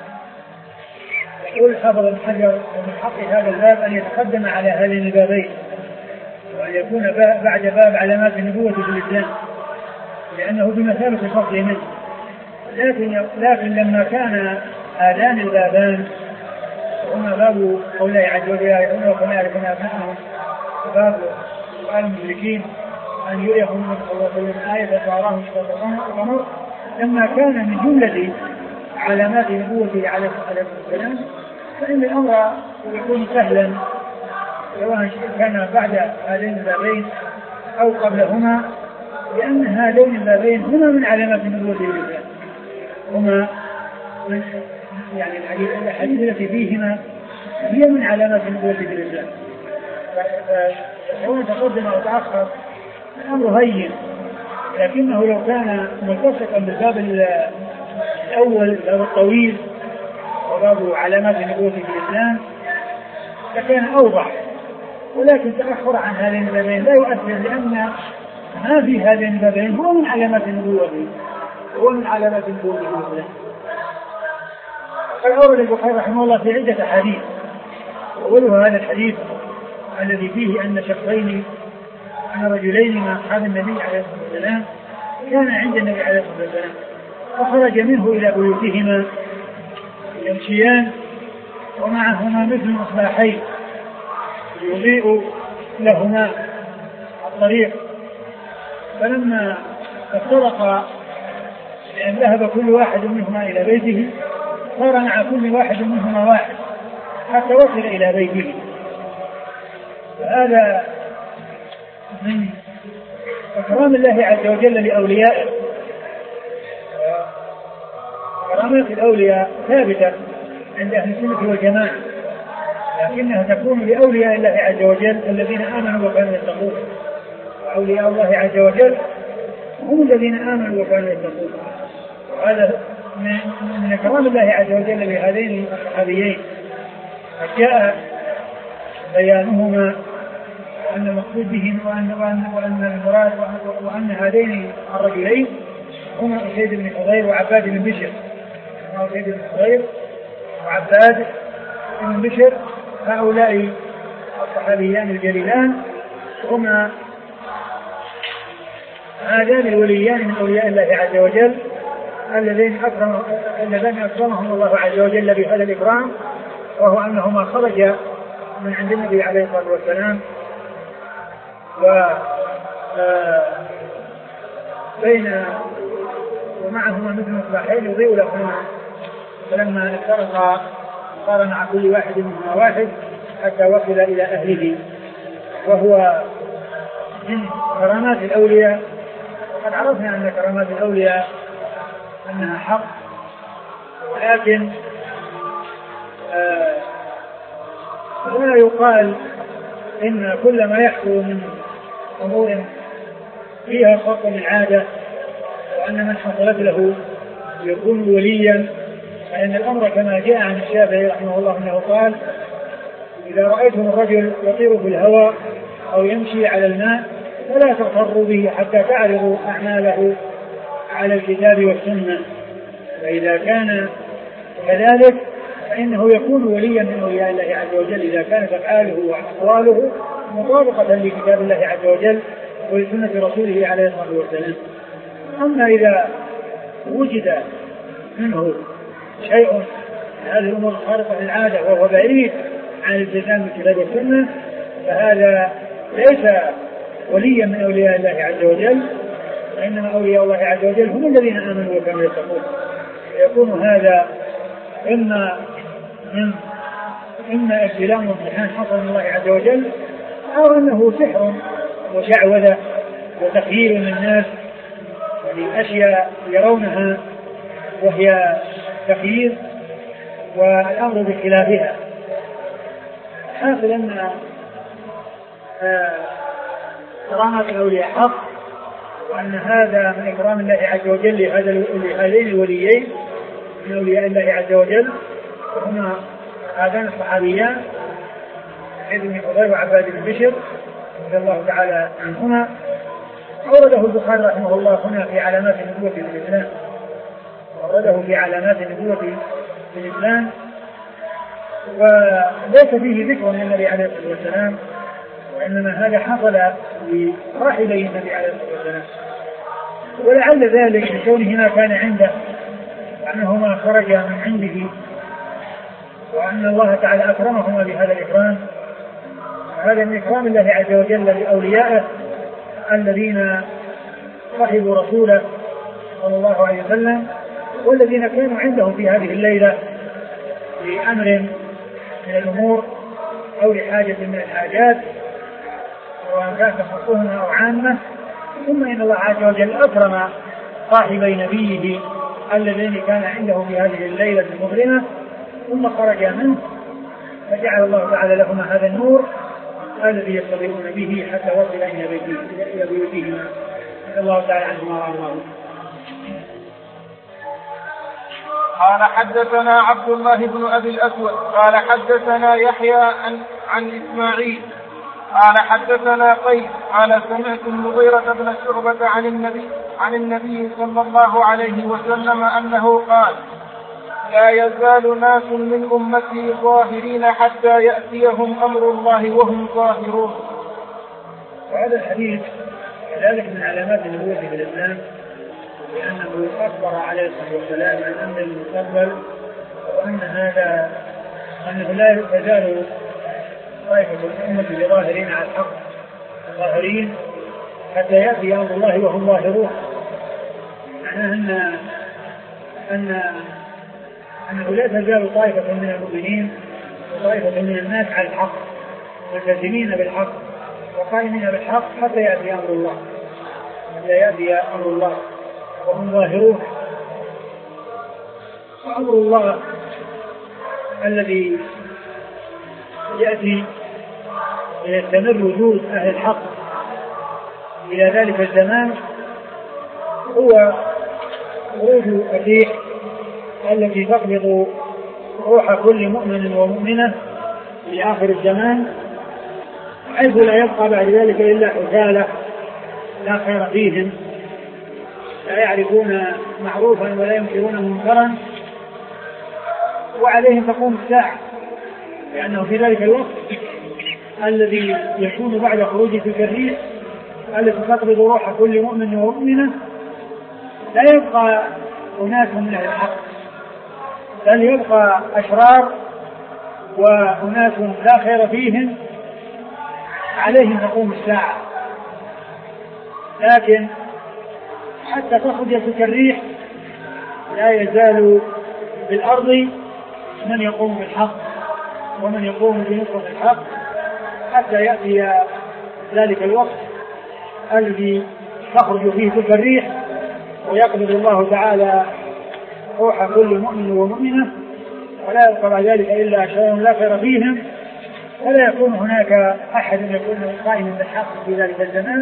يقول حافظ ابن حجر ومن حق هذا الباب أن يتقدم على هذين البابين وأن يكون بعد باب علامات النبوة في الإسلام لأنه بمثابة الفصل منه. لكن, لكن لما كان هذان البابان هما باب قول الله عز وجل يعرفونه كما يعرفون أبناءهم وباب سؤال المشركين أن يريهم النبي صلى الله عليه وسلم آية فأراهم القمر، لما كان من جملة علامات نبوته عليه الصلاة والسلام فإن الأمر يكون سهلا سواء كان بعد هذين البابين أو قبلهما، لأن هذين البابين هما من علامات نبوته الإسلام، هما من يعني الحديث التي فيهما هي من علامات نبوته الإسلام. فهو تقدم أو تأخر الأمر هين، لكنه لو كان ملتصقا بالباب الأول الباب الطويل وباب علامات النبوة في الإسلام لكان أوضح، ولكن تأخر عن هذين البابين لا يؤثر لأن ما في هذين البابين هو من علامات النبوة هو من علامات النبوة في الإسلام. فالأول البخاري رحمه الله في عدة حديث، أولها هذا الحديث الذي فيه أن شخصين أن رجلين من أصحاب النبي عليه الصلاة والسلام كان عند النبي عليه الصلاة والسلام فخرج منه إلى بيوتهما يمشيان ومعهما مثل مصباحين يضيء لهما الطريق، فلما افترقا لأن ذهب كل واحد منهما إلى بيته صار مع كل واحد منهما واحد حتى وصل إلى بيته. فهذا من إكرام الله عز وجل لأوليائه. كرامات الأولياء ثابتة عند أهل السنة والجماعة، لكنها تكون لأولياء الله عز وجل الذين آمنوا وكانوا يتقون، وأولياء الله عز وجل هم الذين آمنوا وكانوا يتقون. وهذا من إكرام الله عز وجل لهذين الصحابيين جاء بيانهما أن المقصود بهم وأن, وأن, وأن المراد وأن, وأن هذين الرجلين هما أسيد بن حضير وعباد بن بشر، هما أسيد بن حضير وعباد بن بشر، هؤلاء الصحابيان الجليلان هما هذان الوليان من أولياء الله عز وجل الذين أكرم الذين أكرمهم الله عز وجل بهذا الإكرام، وهو أنهما خرجا من عند النبي عليه الصلاة والسلام وبين ومعهما مثل مصباحين يضيء لهما، فلما افترقا صار مع كل واحد منهما واحد حتى وصل إلى أهله. وهو من كرامات الأولياء، وقد عرفنا أن كرامات الأولياء أنها حق، ولكن لا يقال إن كل ما يحصل من أمور فيها خط من عادة وأن من حصلت له يكون وليا، فإن الأمر كما جاء عن الشافعي رحمه الله أنه قال إذا رأيتم الرجل يطير في الهواء أو يمشي على الماء فلا تغتروا به حتى تعرضوا أعماله على الكتاب والسنة، فإذا كان كذلك فإنه يكون وليا من أولياء الله عز وجل إذا كانت أفعاله وأقواله مطابقة لكتاب الله عز وجل ولسنة رسوله عليه الصلاة والسلام. أما إذا وجد منه شيء من هذه الأمور الخارقة للعادة وهو بعيد عن الالتزام بالكتاب والسنة فهذا ليس وليا من أولياء الله عز وجل، وإنما أولياء الله عز وجل هم الذين آمنوا وكانوا يتقون. يكون هذا إما من إما ابتلاء وامتحان حصل من الله عز وجل أو أنه سحر وشعوذة وتخيير من الناس لأشياء يرونها وهي تخيير والأمر بخلافها. حاصل أن كرامة الأولياء حق، وأن هذا من إكرام الله عز وجل لهذين الوليين من أولياء الله عز وجل وهما هذان الصحابيان سعيد بن حضير وعباد بن بشر رضي الله تعالى عنهما. أورده البخاري رحمه الله هنا في علامات النبوة في الإسلام، أورده في علامات النبوة في الإسلام، وليس فيه ذكر من النبي عليه الصلاة والسلام، وإنما هذا حصل لصاحبي النبي عليه الصلاة والسلام، ولعل ذلك لكونهما كان عنده وأنهما خرجا من عنده وأن الله تعالى أكرمهما بهذا الإكرام. هذا من إكرام الله عز وجل لأوليائه الذين صحبوا رسوله صلى الله عليه وسلم والذين كانوا عنده في هذه الليلة لأمر من الأمور أو لحاجة من الحاجات سواء كان خصوصا أو عامة. ثم إن الله عز وجل أكرم صاحبي نبيه الذين كان عنده في هذه الليلة المظلمة ثم خرج منه فجعل الله تعالى لهما هذا النور الذي يستضيئون به حتى وصل إلى بيوتهما. الله تعالى عنهما وأرضاهما. قال حدثنا عبد الله بن أبي الأسود قال حدثنا يحيى عن, عن إسماعيل قال حدثنا قيس قال سمعت المغيرة بن شعبة عن النبي عن النبي صلى الله عليه وسلم أنه قال: لا يزال ناس من أمتي ظاهرين حتى يأتيهم أمر الله وهم ظاهرون. وهذا الحديث كذلك من علامات النبوة في الإسلام، لأنه أخبر عليه الصلاة والسلام عن أمر المستقبل، وأن هذا أنه لا يزال طائفة الأمة بظاهرين على الحق ظاهرين حتى يأتي أمر الله وهم ظاهرون. معناه أن أن أنه لا تزال طائفة من المؤمنين وطائفة من الناس على الحق ملتزمين بالحق وقائمين بالحق حتى يأتي أمر الله حتى يأتي أمر الله وهم ظاهرون. وأمر الله الذي يأتي ويستمر وجود أهل الحق إلى ذلك الزمان هو خروج الريح التي تقبض روح كل مؤمن ومؤمنة في آخر الزمان، حيث لا يبقى بعد ذلك إلا حثالة لا خير فيهم، لا يعرفون معروفا ولا ينكرون منكرا، وعليهم تقوم الساعة، لأنه في ذلك الوقت الذي يكون بعد خروج تلك الريح التي تقبض روح كل مؤمن ومؤمنة لا يبقى أناس من أهل الحق، بل يبقى أشرار وأناس لا خير فيهم، عليهم تقوم الساعة. لكن حتى تخرج تلك الريح لا يزال بالأرض من يقوم بالحق ومن يقوم بنصرة الحق حتى يأتي ذلك الوقت الذي تخرج فيه تلك الريح ويقبض الله تعالى روح كل مؤمن ومؤمنة، ولا يبقى بعد ذلك إلا أشرار لا خير فيهم، ولا يكون هناك أحد يكون قائما بالحق في ذلك الزمان،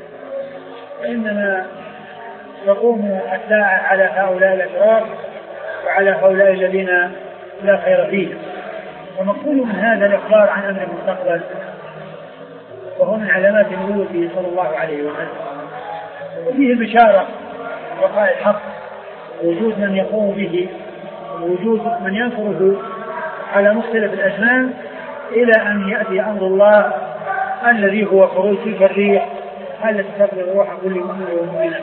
وإنما تقوم الساعة على هؤلاء الأشرار وعلى هؤلاء الذين لا خير فيهم. ومقصود من هذا الإخبار عن أمر المستقبل، وهو من علامات نبوته صلى الله عليه وسلم، وفيه البشارة وقاء الحق، وجود من يقوم به، ووجود من ينصره على مختلف الأزمان إلى أن يأتي أمر الله الذي هو خروج تلك الريح التي تقبل روح كل مؤمن ومؤمنة.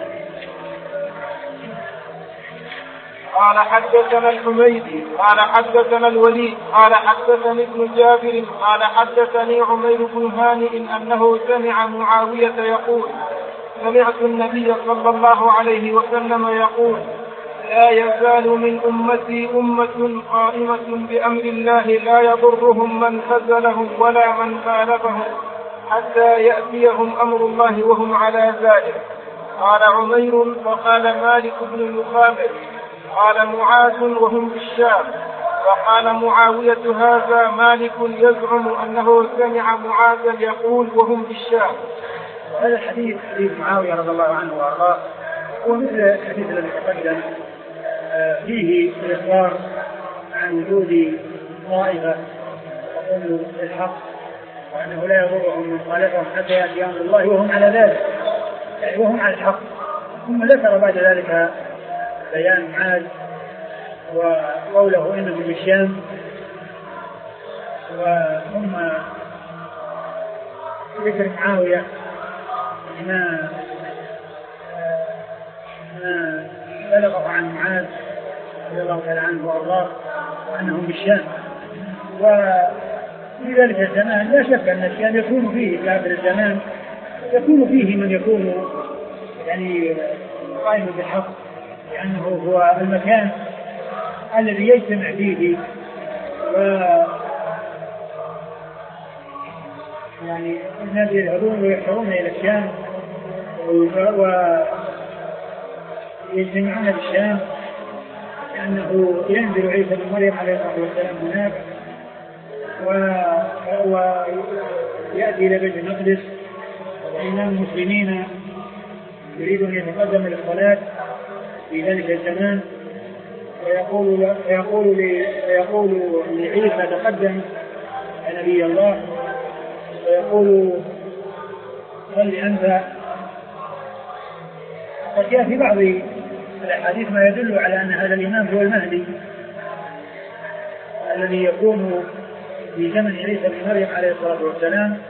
قال حدثنا الحميدي قال حدثنا الوليد قال حدثني ابن جابر قال حدثني عمير بن هانئ أنه سمع معاوية يقول سمعت النبي صلى الله عليه وسلم يقول لا يزال من أمتي أمة قائمة بأمر الله لا يضرهم من خذلهم ولا من خالفهم حتى يأتيهم أمر الله وهم على ذلك. قال عمير فقال مالك بن المخامر قال معاذ وهم بالشام. فقال معاوية هذا مالك يزعم أنه سمع معاذا يقول وهم بالشام. هذا الحديث حديث معاوية رضي الله عنه وأرضاه هو مثل الحديث الذي تقدم، فيه الإخبار عن وجود طائفة تقول بالحق وأنه لا يضرهم من خالفهم حتى يأتي أمر الله وهم على ذلك، يعني وهم على الحق. ثم ذكر بعد ذلك بيان معاذ وقوله إنهم بالشام، وثم ذكر معاوية ما ما بلغه عن معاذ رضي الله تعالى عنه وارضاه وانهم بالشام. وفي ذلك الزمان لا شك ان الشام يكون فيه في هذا الزمان يكون فيه من يكون يعني قائم بالحق، لانه هو المكان الذي يجتمع فيه و يعني الناس يذهبون ويحضرون الى الشام ويجتمعون بالشام، لأنه ينزل عيسى بن مريم عليه الصلاة والسلام هناك ويأتي إلى بيت المقدس، وإن المسلمين يريدون أن يتقدموا للصلاة في ذلك الزمان، ويقول ويقول ويقول لعيسى تقدم يا نبي الله، ويقول صل أنت. قد جاء في بعض الأحاديث ما يدل على أن هذا الإمام هو المهدي الذي يكون في زمن عيسى بن مريم عليه الصلاة والسلام.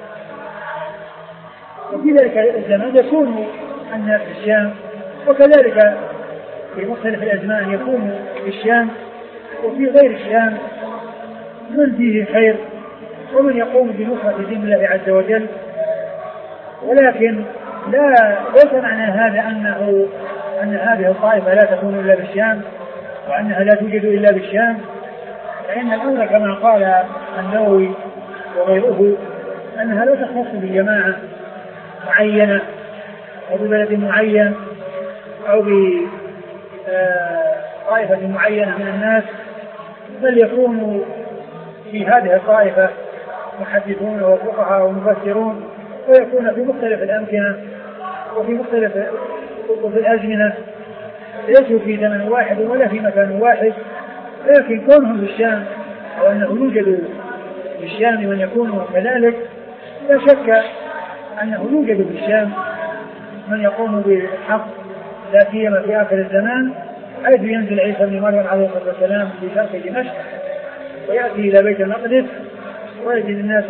وفي ذلك الزمان يكون الناس في الشام، وكذلك في مختلف الأزمان يكون في الشام وفي غير الشام من فيه الخير ومن يقوم بنصرة دين الله عز وجل. ولكن لا ليس معنى هذا أنه أن هذه الطائفة لا تكون إلا بالشام وأنها لا توجد إلا بالشام، فإن الأمر كما قال النووي وغيره أنها لا تختص بجماعة معينة أو ببلد معين أو بطائفة معينة من الناس، بل يكون في هذه الطائفة محدثون وفقهاء ومفسرون، ويكون في مختلف الأمكنة وفي مختلف وفي الأزمنة، ليسوا في زمن واحد ولا في مكان واحد، لكن كونهم بالشام وأنه يوجد بالشام من يكون كذلك لا شك أنه يوجد بالشام من يقوم بالحق، لا سيما في آخر الزمان حيث ينزل عيسى بن مريم عليه الصلاة والسلام في شرق دمشق ويأتي إلى بيت المقدس ويجد الناس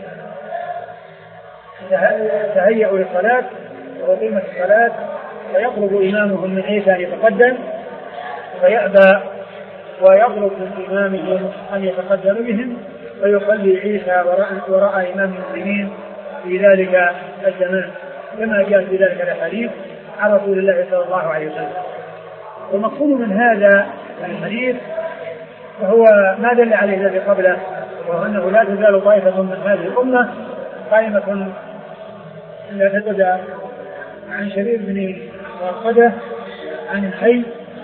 تهيئوا للصلاة وقيمة الصلاة، فيطلب إمامهم من عيسى أن يتقدم فيأبى، ويطلب من إمامهم أن يتقدم بهم فيصلي عيسى وراء, وراء إمام المسلمين في ذلك الزمان، كما جاء في ذلك الحديث عن رسول الله صلى الله عليه وسلم. والمقصود من هذا الحديث فهو ما دل عليه الذي قبله، وهو أنه لا تزال طائفة من هذه الأمة قائمة لا تبدأ عن شرير بن واقدة عن الحي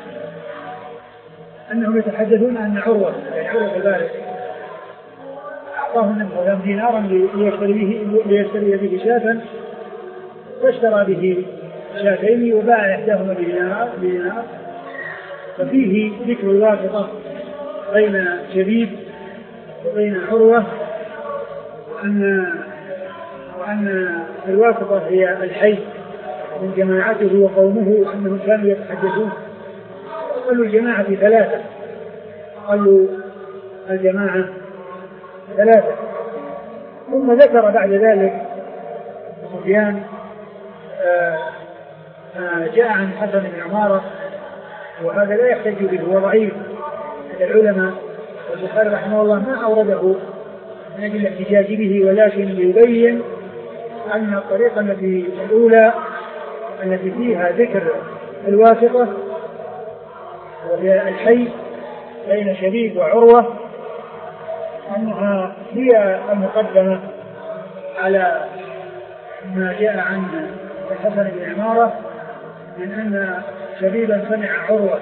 أنهم يتحدثون عن عروة يعني عروة البارك أعطاه النبي صلى الله عليه وسلم دينارا ليشتري به شاة، فاشترى به شاتين وباع إحداهما بدينار، ففيه ذكر الواسطة بين شبيب وبين عروة، وأن وأن الواسطة هي الحي من جماعته وقومه، أنهم كانوا يتحدثون. قالوا الجماعة ثلاثة، قالوا الجماعة ثلاثة. ثم ذكر بعد ذلك سفيان جاء عن حسن بن عمارة، وهذا لا يحتج به، هو ضعيف عند العلماء، والبخاري رحمه الله ما أورده من أجل الاحتجاج به، ولكن يبين أن الطريقة التي الأولى التي فيها ذكر الواسطة وهي الحي بين شبيب وعروة أنها هي المقدمة على ما جاء عن الحسن بن عمارة من أن شبيبا سمع عروة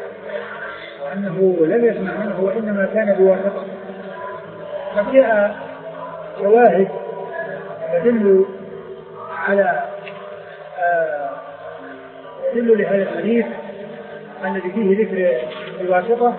وأنه لم يسمع منه وإنما كان بواسطة. فجاء شواهد تدل على تدل لهذا الحديث الذي فيه ذكر الواسطة.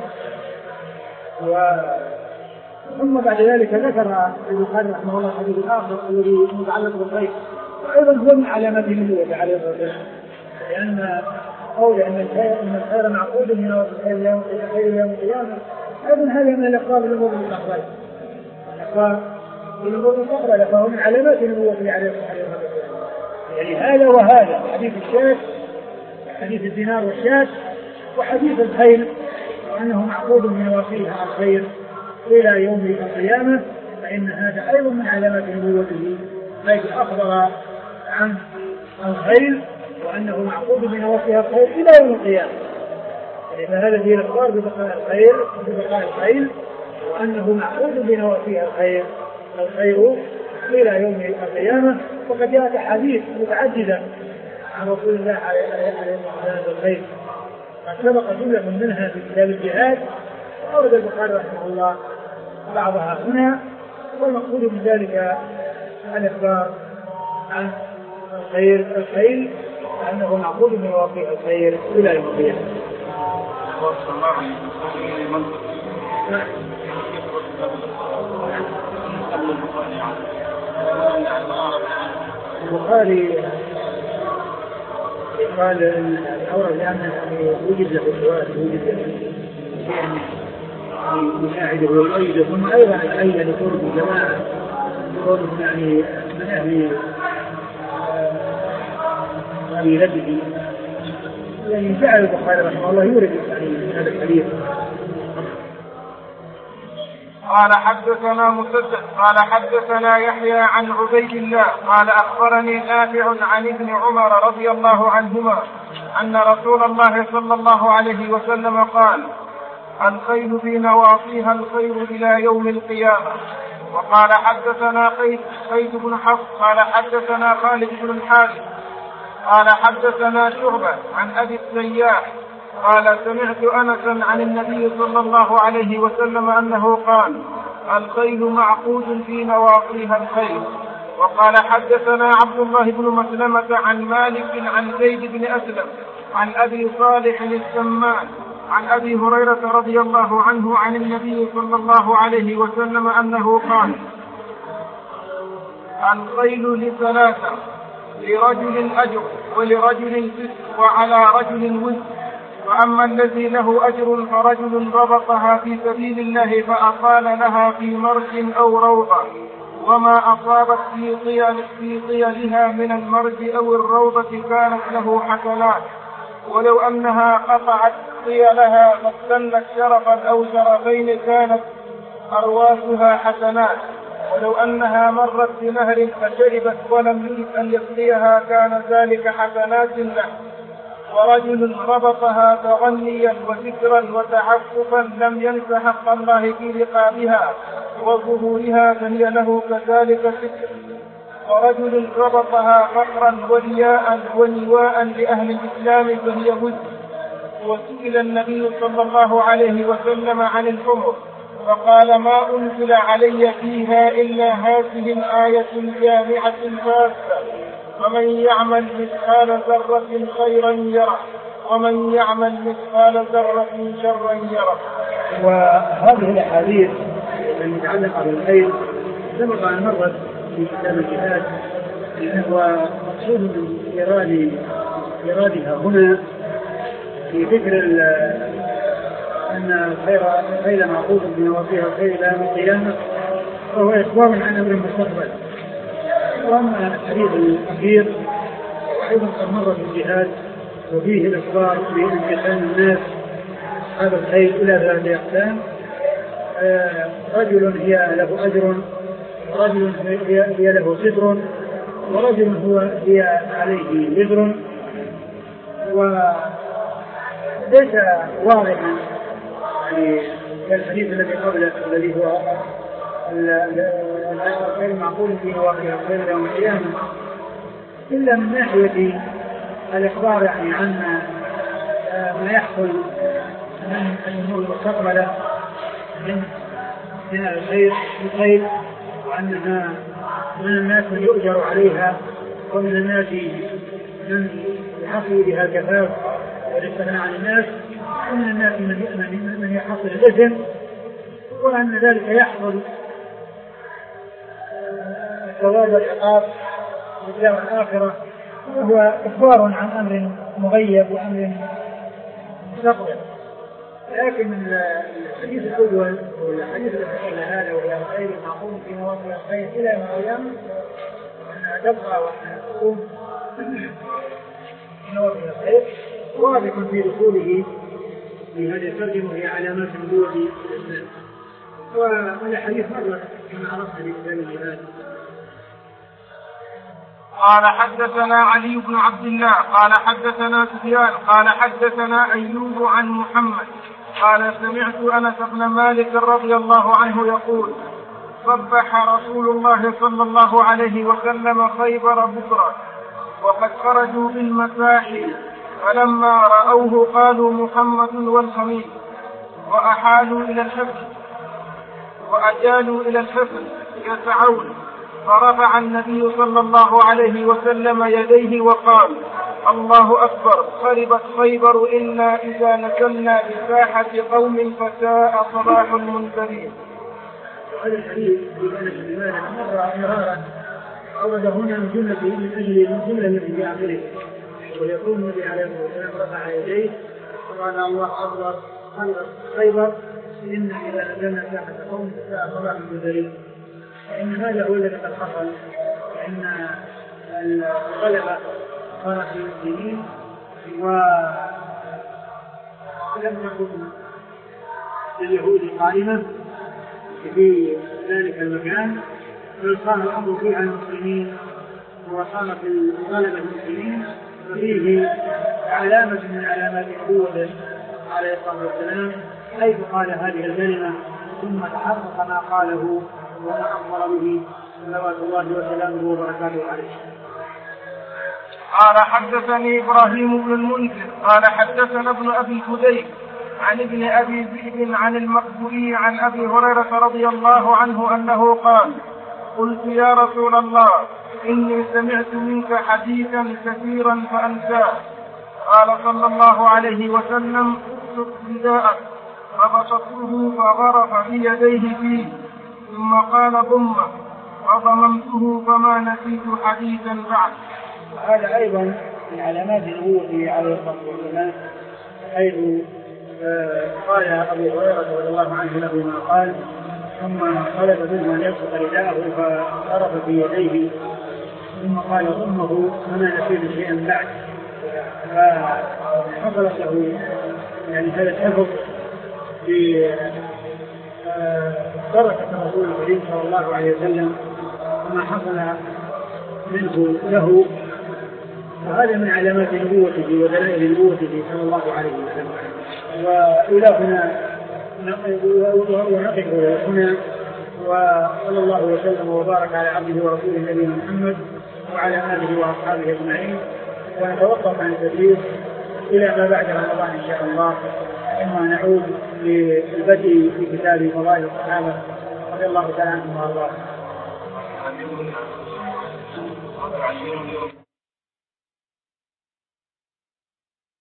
ثم بعد ذلك ذكر البخاري رحمه الله الحديث الآخر الذي متعلق بالغيب، وأيضا هو من علامات النبوة عليه الصلاة والسلام، لأن قول أن الخير معقود من الخير يوم القيامة أيضا هذا من الإقرار بالأمور المستقبلية، الإقرار بالأمور المستقبلية فهو من علامات النبوة عليه الصلاة والسلام. يعني هذا وهذا، حديث الشاة، حديث الدينار والشاة، وحديث الخيل وأنه معقود من وصيها الخير إلى يوم القيامة، فإن هذا أيضا من علامات نبوته، حيث أخبر عن الخيل وأنه معقود من وصيها الخير إلى يوم القيامة، لأن هذا فيه الإخبار ببقاء الخير ببقاء الخيل وأنه معقود من وصيها الخير الخير إلى يوم القيامة. وقد جاءت أحاديث متعددة عن رسول الله عليه الصلاة والسلام الخير، قد سبق جملة منها في كتاب الجهاد، وأورد البخاري رحمه الله بعضها هنا، والمقصود من ذلك الإخبار عن الخير الخير أنه معقود من واقع الخير إلى يوم القيامة. البخاري قال الأورد لأنه وجد له سؤال، وجد له يساعده ويؤيده، ثم أيضا الحي لكون الجماعة كون يعني من أهل قبيلته، يعني جعل البخاري رحمه الله يورد يعني هذا الحديث. قال حدثنا مسدد قال حدثنا يحيى عن عبيد الله قال أخبرني نافع عن ابن عمر رضي الله عنهما أن رسول الله صلى الله عليه وسلم قال: الخيل في نواصيها الخير إلى يوم القيامة. وقال حدثنا قيس قيس بن حفص قال حدثنا خالد بن الحارث قال حدثنا شعبة عن أبي السياح قال: سمعت أنسا عن النبي صلى الله عليه وسلم أنه قال: الخيل معقود في نواصيها الخير. وقال حدثنا عبد الله بن مسلمة عن مالك عن زيد بن أسلم عن أبي صالح السمان عن أبي هريرة رضي الله عنه عن النبي صلى الله عليه وسلم أنه قال: الخيل لثلاثة، لرجل أجر ولرجل فسق وعلى رجل وزر، وأما الذي له أجر فرجل ربطها في سبيل الله فأقال لها في مرج أو روضة، وما أصابت في طيل في طيلها من المرج أو الروضة كانت له حسنات، ولو أنها قطعت طيلها فاستنت شرفا أو شرفين كانت أرواسها حسنات، ولو أنها مرت بنهر فشربت ولم يجد أن يسقيها كان ذلك حسنات له. ورجل ربطها تغنيا وذكرا وتعففا لم ينس حق الله في رقابها وظهورها فهي له كذلك ذكر. ورجل ربطها فقرا ورياء ونواء لأهل الإسلام فهي وزر. وسئل النبي صلى الله عليه وسلم عن الحمر فقال: ما أنزل علي فيها إلا هذه الآية الجامعة الفاسة: ومن يعمل مثقال ذرة خيرا يره ومن يعمل مثقال ذرة شرا يره. وهذه الأحاديث المتعلقة بالخير سبق أن مرت في كتاب الجهاد، ومقصود من إيراد إيرادها هنا في ذكر أن الخير خير معقود بنواصيها الخير إلى يوم القيامة، وهو إخبار عن أمر المستقبل. وأما الحديث الأخير أيضا قد مر في الجهاد، وفيه الإخبار بانقسام الناس هذا الخير إلى ثلاثة أقسام: رجل هي له أجر، ورجل هي له ستر، ورجل هو هي عليه وزر. وليس واضحا يعني كالحديث الذي قبله الذي هو الخير معقول في واقع الخير يوم القيامة، إلا من ناحية الإخبار يعني عن ما يحصل من الأمور المستقبلة من من الخير الخير وأنها من الناس من يؤجر عليها، ومن الناس من يحصل بها الكفاف والاستغناء عن الناس، ومن الناس من من يحصل الإثم، وأن ذلك يحصل ثواب العقاب في الدار الآخرة. وهو إخبار عن أمر مغيب وأمر مستقبل. لكن الحديث الأول والحديث الأخير هذا وهي الخير معقول في مواقع الخير إلى يوم القيامة، وأنها تبقى وأنها تقوم في مواقع الخير، واضح في دخوله في هذه الترجمة هي علامات النبوة الإسلام. والحديث مرة كما عرفنا في كتاب الجهاد. قال حدثنا علي بن عبد الله قال حدثنا سفيان قال حدثنا أيوب عن محمد قال سمعت أنس بن مالك رضي الله عنه يقول: صبح رسول الله صلى الله عليه وسلم خيبر بكرة وقد خرجوا بالمساحي، فلما رأوه قالوا محمد والخميس، وأحالوا إلى الحفل وأجالوا إلى الحفل يسعون، فرفع النبي صلى الله عليه وسلم يديه وقال: الله أكبر، خربت خيبر إنا إذا نزلنا بساحة قوم فساء صباح المنذرين. هذا الحديث لماذا مر مرارا أورد هنا من جملة من أجل الجملة التي في آخره، ويقول النبي عليه الصلاة والسلام رفع يديه وقال: الله أكبر، خربت خيبر إنا إذا نزلنا بساحة قوم فساء صباح المنذرين. فإن هذا هو الذي قد حصل، فإن الغلبة صارت للمسلمين، ولم تكن لليهود قائمة في ذلك المكان، بل صار الأمر فيه على المسلمين، وصارت الغلبة المسلمين، وفيه علامة من علامات نبوته عليه الصلاة والسلام، حيث قال هذه الكلمة ثم تحقق ما قاله وما أخبر به صلوات الله وسلامه وبركاته عليه. قال حدثني إبراهيم بن المنذر قال حدثنا ابن أبي فديك عن ابن أبي ذئب عن المقبوري عن أبي هريرة رضي الله عنه أنه قال: قلت يا رسول الله إني سمعت منك حديثا كثيرا فأنساه. قال صلى الله عليه وسلم: ابسط رداءك، فبسطته فغرف بيديه فيه، ثم قال: ضمه، فضممته فما نسيت حديثا بعد. هذا أيضا من علامات نبوته عليه الصلاة والسلام، حيث قال أبو هريرة رضي الله عنه له ما قال: ثم طلب منه أن يبسط رداءه فغرف بيديه، ثم قال: ضمه فما نسيت شيئا بعد. فحصلت له يعني هذا الحفظ في بركة الرسول الكريم صلى الله عليه وسلم وما حصل منه له، وهذا من علامات نبوته ودلائل نبوته صلى الله عليه وسلم. وإلى هنا ونقف هنا، وصلى الله وسلم وبارك على عبده ورسوله نبينا محمد وعلى آله وأصحابه أجمعين، ونتوقف عن التدريس إلى ما بعد رمضان إن شاء الله، ثم نعود للبدء في كتاب فضائل الصحابة رضي الله تعالى عنهم وأرضاهم.